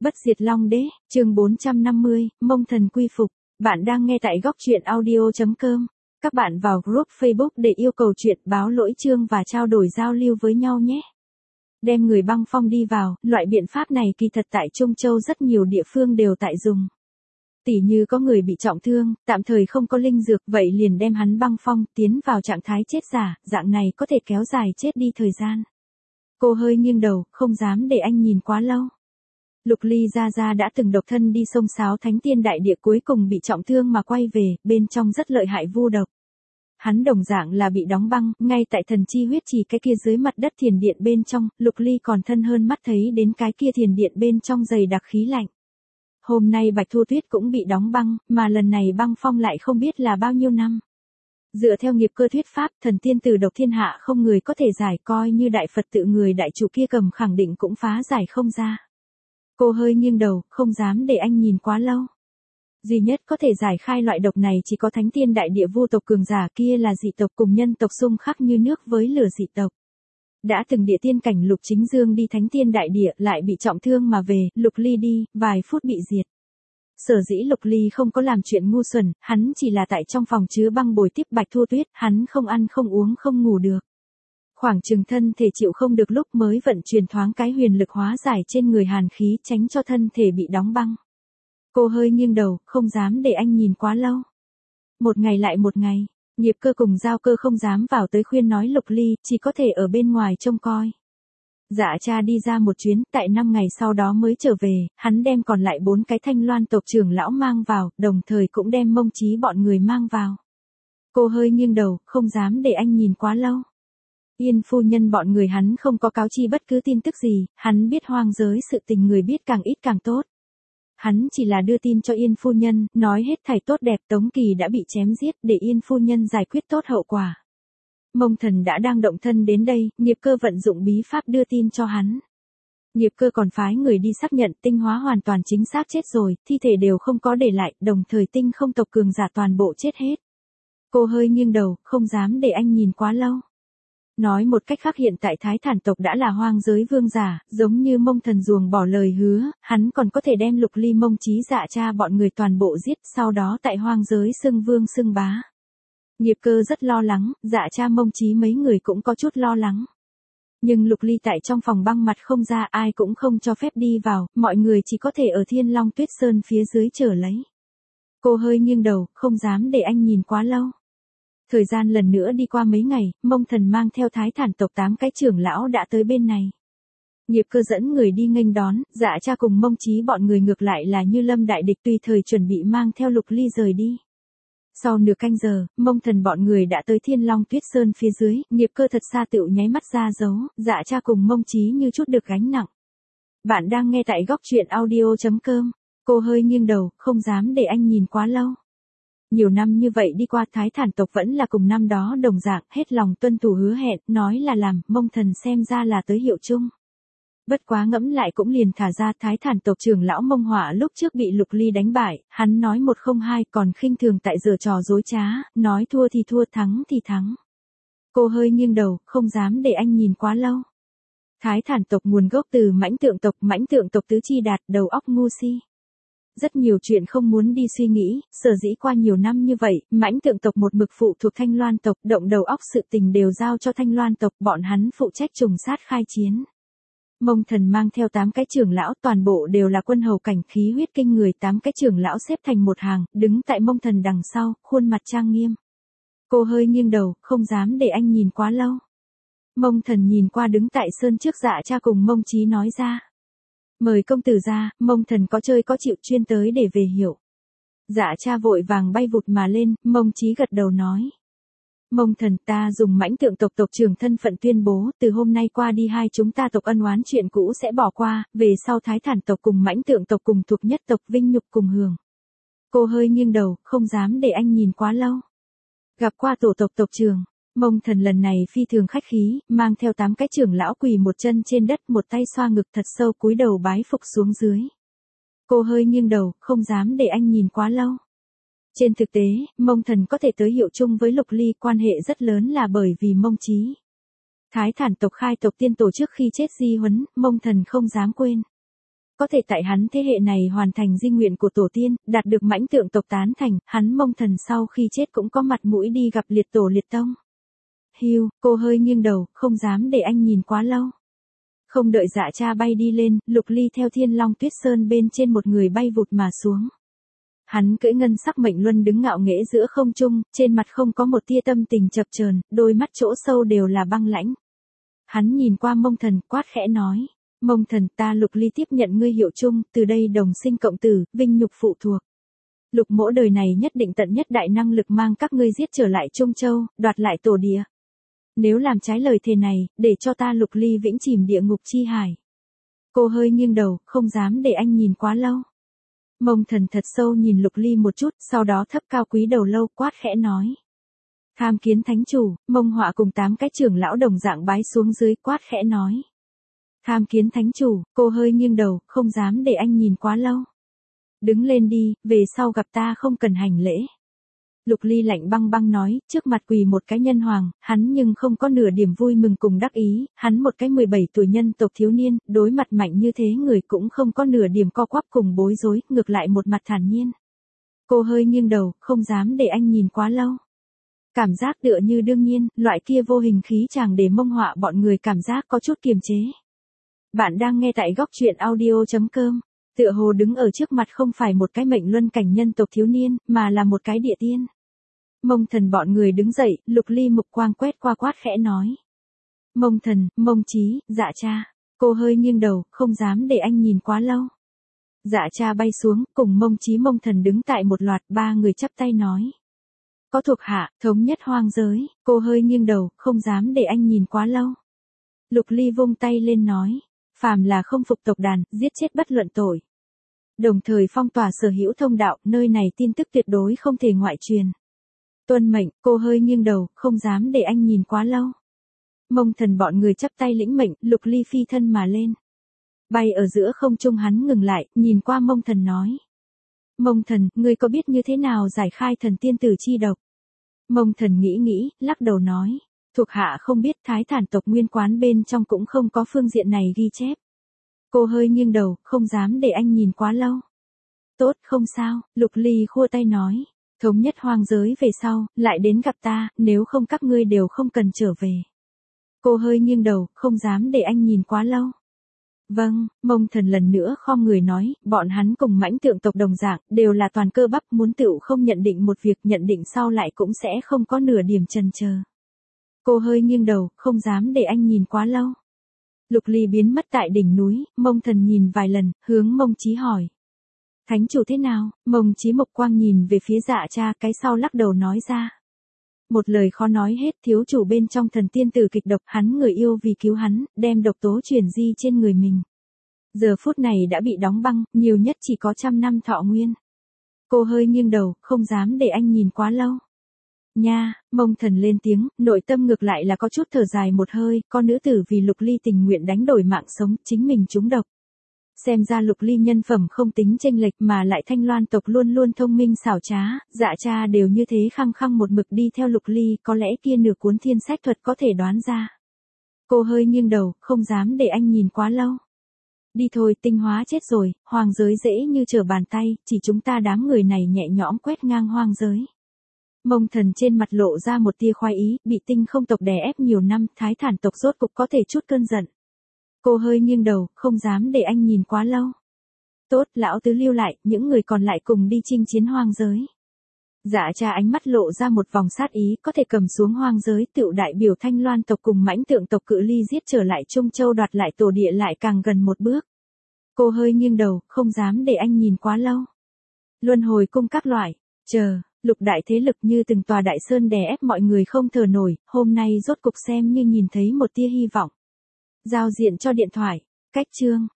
Bất diệt Long Đế, chương 450, Mông Thần quy phục. Bạn đang nghe tại góc truyện audio.com. Các bạn vào group Facebook để yêu cầu chuyện báo lỗi chương và trao đổi giao lưu với nhau nhé. Đem người băng phong đi vào, loại biện pháp này kỳ thật tại Trung Châu rất nhiều địa phương đều tại dùng. Tỉ như có người bị trọng thương, tạm thời không có linh dược, vậy liền đem hắn băng phong, tiến vào trạng thái chết giả, dạng này có thể kéo dài chết đi thời gian. Cô hơi nghiêng đầu, không dám để anh nhìn quá lâu. Lục Ly Gia đã từng độc thân đi sông Sáo Thánh Tiên Đại Địa, cuối cùng bị trọng thương mà quay về, bên trong rất lợi hại vu độc. Hắn đồng dạng là bị đóng băng, ngay tại thần chi huyết trì cái kia dưới mặt đất thiền điện bên trong, Lục Ly còn thân hơn mắt thấy đến cái kia thiền điện bên trong dày đặc khí lạnh. Hôm nay Bạch Thu Tuyết cũng bị đóng băng, mà lần này băng phong lại không biết là bao nhiêu năm. Dựa theo nghiệp cơ thuyết pháp, thần tiên tử độc thiên hạ không người có thể giải, coi như đại Phật tự người đại chủ kia cầm khẳng định cũng phá giải không ra. Cô hơi nghiêng đầu, không dám để anh nhìn quá lâu. Duy nhất có thể giải khai loại độc này chỉ có Thánh Tiên Đại Địa vô tộc cường giả, kia là dị tộc cùng nhân tộc xung khắc như nước với lửa dị tộc. Đã từng địa tiên cảnh Lục Chính Dương đi Thánh Tiên Đại Địa lại bị trọng thương mà về, Lục Ly đi, vài phút bị diệt. Sở dĩ Lục Ly không có làm chuyện ngu xuẩn, hắn chỉ là tại trong phòng chứa băng bồi tiếp Bạch Thu Tuyết, hắn không ăn không uống không ngủ được. Khoảng chừng thân thể chịu không được lúc mới vận chuyển thoáng cái huyền lực hóa giải trên người hàn khí, tránh cho thân thể bị đóng băng. Cô hơi nghiêng đầu, không dám để anh nhìn quá lâu. Một ngày lại một ngày, nghiệp cơ cùng giao cơ không dám vào tới khuyên nói Lục Ly, chỉ có thể ở bên ngoài trông coi. Dạ cha đi ra một chuyến, tại 5 ngày sau đó mới trở về, hắn đem còn lại 4 cái Thanh Loan tộc trưởng lão mang vào, đồng thời cũng đem Mông Chí bọn người mang vào. Cô hơi nghiêng đầu, không dám để anh nhìn quá lâu. Yên phu nhân bọn người hắn không có cáo chi bất cứ tin tức gì, hắn biết hoang giới sự tình người biết càng ít càng tốt. Hắn chỉ là đưa tin cho Yên phu nhân, nói hết thảy tốt đẹp, Tống Kỳ đã bị chém giết để Yên phu nhân giải quyết tốt hậu quả. Mông Thần đã đang động thân đến đây, nghiệp cơ vận dụng bí pháp đưa tin cho hắn. Nghiệp cơ còn phái người đi xác nhận Tinh Hóa hoàn toàn chính xác chết rồi, thi thể đều không có để lại, đồng thời Tinh không tộc cường giả toàn bộ chết hết. Cô hơi nghiêng đầu, không dám để anh nhìn quá lâu. Nói một cách khác, hiện tại Thái Thản tộc đã là hoang giới vương giả, giống như Mông Thần ruồng bỏ lời hứa, hắn còn có thể đem Lục Ly Mông Chí dạ cha bọn người toàn bộ giết, sau đó tại hoang giới xưng vương xưng bá. Nghiệp cơ rất lo lắng, dạ cha Mông Chí mấy người cũng có chút lo lắng. Nhưng Lục Ly tại trong phòng băng mặt không ra, ai cũng không cho phép đi vào, mọi người chỉ có thể ở Thiên Long Tuyết Sơn phía dưới chờ lấy. Cô hơi nghiêng đầu, không dám để anh nhìn quá lâu. Thời gian lần nữa đi qua mấy ngày, Mông Thần mang theo Thái Thản tộc 8 cái trưởng lão đã tới bên này. Nghiệp cơ dẫn người đi nghênh đón, dạ cha cùng Mông Chí bọn người ngược lại là như lâm đại địch, tùy thời chuẩn bị mang theo Lục Ly rời đi. Sau nửa canh giờ, Mông Thần bọn người đã tới Thiên Long Tuyết Sơn phía dưới, nghiệp cơ thật xa tựu nháy mắt ra dấu, dạ cha cùng Mông Chí như chút được gánh nặng. Bạn đang nghe tại góc truyện audio.com. Cô hơi nghiêng đầu, không dám để anh nhìn quá lâu. Nhiều năm như vậy đi qua, Thái Thản tộc vẫn là cùng năm đó đồng dạng, hết lòng tuân thủ hứa hẹn, nói là làm, Mông Thần xem ra là tới hiệu chung. Bất quá ngẫm lại cũng liền thả ra. Thái Thản tộc trưởng lão Mông Hỏa lúc trước bị Lục Ly đánh bại, hắn nói 102, còn khinh thường tại giở trò dối trá, nói thua thì thua, thắng thì thắng. Cô hơi nghiêng đầu, không dám để anh nhìn quá lâu. Thái Thản tộc nguồn gốc từ Mãnh Tượng tộc tứ chi đạt, đầu óc ngu si. Rất nhiều chuyện không muốn đi suy nghĩ, sở dĩ qua nhiều năm như vậy, Mãnh Tượng tộc một mực phụ thuộc Thanh Loan tộc, động đầu óc sự tình đều giao cho Thanh Loan tộc, bọn hắn phụ trách trùng sát khai chiến. Mông Thần mang theo 8 cái trưởng lão, toàn bộ đều là quân hầu cảnh, khí huyết kinh người, 8 cái trưởng lão xếp thành một hàng, đứng tại Mông Thần đằng sau, khuôn mặt trang nghiêm. Cô hơi nghiêng đầu, không dám để anh nhìn quá lâu. Mông Thần nhìn qua đứng tại sơn trước dạ cha cùng Mông Chí nói ra. Mời công tử ra, Mông Thần có chơi có chịu, chuyên tới để về hiểu. Dạ cha vội vàng bay vụt mà lên, Mông Chí gật đầu nói. Mông Thần, ta dùng Mãnh Tượng tộc tộc trưởng thân phận tuyên bố, từ hôm nay qua đi hai chúng ta tộc ân oán chuyện cũ sẽ bỏ qua, về sau Thái Thản tộc cùng Mãnh Tượng tộc cùng thuộc nhất tộc, vinh nhục cùng hưởng. Cô hơi nghiêng đầu, không dám để anh nhìn quá lâu. Gặp qua tổ tộc tộc trưởng, Mông Thần lần này phi thường khách khí, mang theo 8 cái trưởng lão quỳ một chân trên đất, một tay xoa ngực thật sâu, cúi đầu bái phục xuống dưới. Cô hơi nghiêng đầu, không dám để anh nhìn quá lâu. Trên thực tế, Mông Thần có thể tới hiệu chung với Lục Ly, quan hệ rất lớn là bởi vì Mông Chí. Thái Thản tộc khai tộc tiên tổ trước khi chết di huấn, Mông Thần không dám quên. có thể tại hắn thế hệ này hoàn thành di nguyện của tổ tiên, đạt được mãnh tượng tộc tán thành, hắn Mông Thần sau khi chết cũng có mặt mũi đi gặp liệt tổ liệt tông. Hiu, cô hơi nghiêng đầu, không dám để anh nhìn quá lâu. Không đợi Dạ Cha bay đi lên, Lục Ly theo Thiên Long Tuyết Sơn bên trên một người bay vụt mà xuống. Hắn cưỡi ngân sắc mệnh luân đứng ngạo nghễ giữa không trung, trên mặt không có một tia tâm tình chập chờn, đôi mắt chỗ sâu đều là băng lãnh. Hắn nhìn qua Mông Thần, quát khẽ nói: "Mông Thần, ta Lục Ly tiếp nhận ngươi hiệu chung, từ đây đồng sinh cộng tử, vinh nhục phụ thuộc. Lục mỗ đời này nhất định tận nhất đại năng lực mang các ngươi giết trở lại Trung Châu, đoạt lại tổ địa. Nếu làm trái lời thề này, để cho ta Lục Ly vĩnh chìm địa ngục chi hải." Cô hơi nghiêng đầu, không dám để anh nhìn quá lâu. Mông Thần thật sâu nhìn Lục Ly một chút, sau đó thấp cao quý đầu lâu, quát khẽ nói: "Tham kiến thánh chủ." Mông Họa cùng 8 cái trưởng lão đồng dạng bái xuống dưới, quát khẽ nói: "Tham kiến thánh chủ." Cô hơi nghiêng đầu, không dám để anh nhìn quá lâu. "Đứng lên đi, về sau gặp ta không cần hành lễ." Lục Ly lạnh băng băng nói, trước mặt quỳ một cái nhân hoàng, hắn nhưng không có nửa điểm vui mừng cùng đắc ý, hắn một cái 17 tuổi nhân tộc thiếu niên, đối mặt mạnh như thế người cũng không có nửa điểm co quắp cùng bối rối, ngược lại một mặt thản nhiên. Cô hơi nghiêng đầu, không dám để anh nhìn quá lâu. Cảm giác tựa như đương nhiên, loại kia vô hình khí chàng để Mông Họa bọn người cảm giác có chút kiềm chế. Bạn đang nghe tại góc truyện audio.com. Tựa hồ đứng ở trước mặt không phải một cái mệnh luân cảnh nhân tộc thiếu niên, mà là một cái địa tiên. Mông Thần bọn người đứng dậy, Lục Ly mục quang quét qua, quát khẽ nói: "Mông Thần, Mông Chí, Dạ Cha." Cô hơi nghiêng đầu, không dám để anh nhìn quá lâu. Dạ Cha bay xuống, cùng Mông Chí Mông Thần đứng tại một loạt, 3 người chắp tay nói: "Có thuộc hạ, thống nhất hoang giới." Cô hơi nghiêng đầu, không dám để anh nhìn quá lâu. Lục Ly vung tay lên nói: "Phàm là không phục tộc đàn, giết chết bất luận tội." Đồng thời phong tỏa sở hữu thông đạo, nơi này tin tức tuyệt đối không thể ngoại truyền. Tuân mệnh. Cô hơi nghiêng đầu, không dám để anh nhìn quá lâu. Mông Thần bọn người chắp tay lĩnh mệnh, Lục Ly phi thân mà lên. Bay ở giữa không trung, hắn ngừng lại, nhìn qua Mông Thần nói: "Mông Thần, ngươi có biết như thế nào giải khai thần tiên tử chi độc?" Mông Thần nghĩ nghĩ, lắc đầu nói: "Thuộc hạ không biết, Thái Thản tộc nguyên quán bên trong cũng không có phương diện này ghi chép." Cô hơi nghiêng đầu, không dám để anh nhìn quá lâu. "Tốt, không sao." Lục Ly khua tay nói: "Thống nhất hoang giới về sau, lại đến gặp ta, nếu không các ngươi đều không cần trở về." Cô hơi nghiêng đầu, không dám để anh nhìn quá lâu. "Vâng." Mông Thần lần nữa khom người nói, bọn hắn cùng mãnh tượng tộc đồng dạng, đều là toàn cơ bắp, muốn tựu không nhận định một việc, nhận định sau lại cũng sẽ không có nửa điểm chần chờ. Cô hơi nghiêng đầu, không dám để anh nhìn quá lâu. Lục Ly biến mất tại đỉnh núi, Mông Thần nhìn vài lần, hướng Mông Chí hỏi: "Thánh chủ thế nào?" Mông Chí mục quang nhìn về phía Dạ Cha, cái sau lắc đầu nói ra: "Một lời khó nói hết, thiếu chủ bên trong thần tiên tử kịch độc, hắn người yêu vì cứu hắn, đem độc tố truyền di trên người mình. Giờ phút này đã bị đóng băng, nhiều nhất chỉ có 100 năm thọ nguyên." Cô hơi nghiêng đầu, không dám để anh nhìn quá lâu. "Nha." Mông Thần lên tiếng, nội tâm ngược lại là có chút thở dài một hơi, con nữ tử vì Lục Ly tình nguyện đánh đổi mạng sống, chính mình trúng độc. Xem ra Lục Ly nhân phẩm không tính chênh lệch, mà lại Thanh Loan tộc luôn luôn thông minh xảo trá, Dạ Cha đều như thế khăng khăng một mực đi theo Lục Ly, có lẽ kia nửa cuốn thiên sách thuật có thể đoán ra. Cô hơi nghiêng đầu, không dám để anh nhìn quá lâu. "Đi thôi, tinh hóa chết rồi, hoàng giới dễ như trở bàn tay, chỉ chúng ta đám người này nhẹ nhõm quét ngang hoang giới." Mông Thần trên mặt lộ ra một tia khoái ý, bị Tinh Không tộc đè ép nhiều năm, Thái Thản tộc rốt cục có thể chút cơn giận. Cô hơi nghiêng đầu, không dám để anh nhìn quá lâu. "Tốt, lão tứ lưu lại, những người còn lại cùng đi chinh chiến hoang giới." Dạ Cha ánh mắt lộ ra một vòng sát ý, có thể cầm xuống hoang giới, tựu đại biểu Thanh Loan tộc cùng mãnh tượng tộc cự ly giết trở lại Trung Châu, đoạt lại tổ địa lại càng gần một bước. Cô hơi nghiêng đầu, không dám để anh nhìn quá lâu. Luân hồi cung các loại, chờ, lục đại thế lực như từng tòa đại sơn đè ép mọi người không thở nổi, hôm nay rốt cục xem như nhìn thấy một tia hy vọng. Giao diện cho điện thoại, cách chương.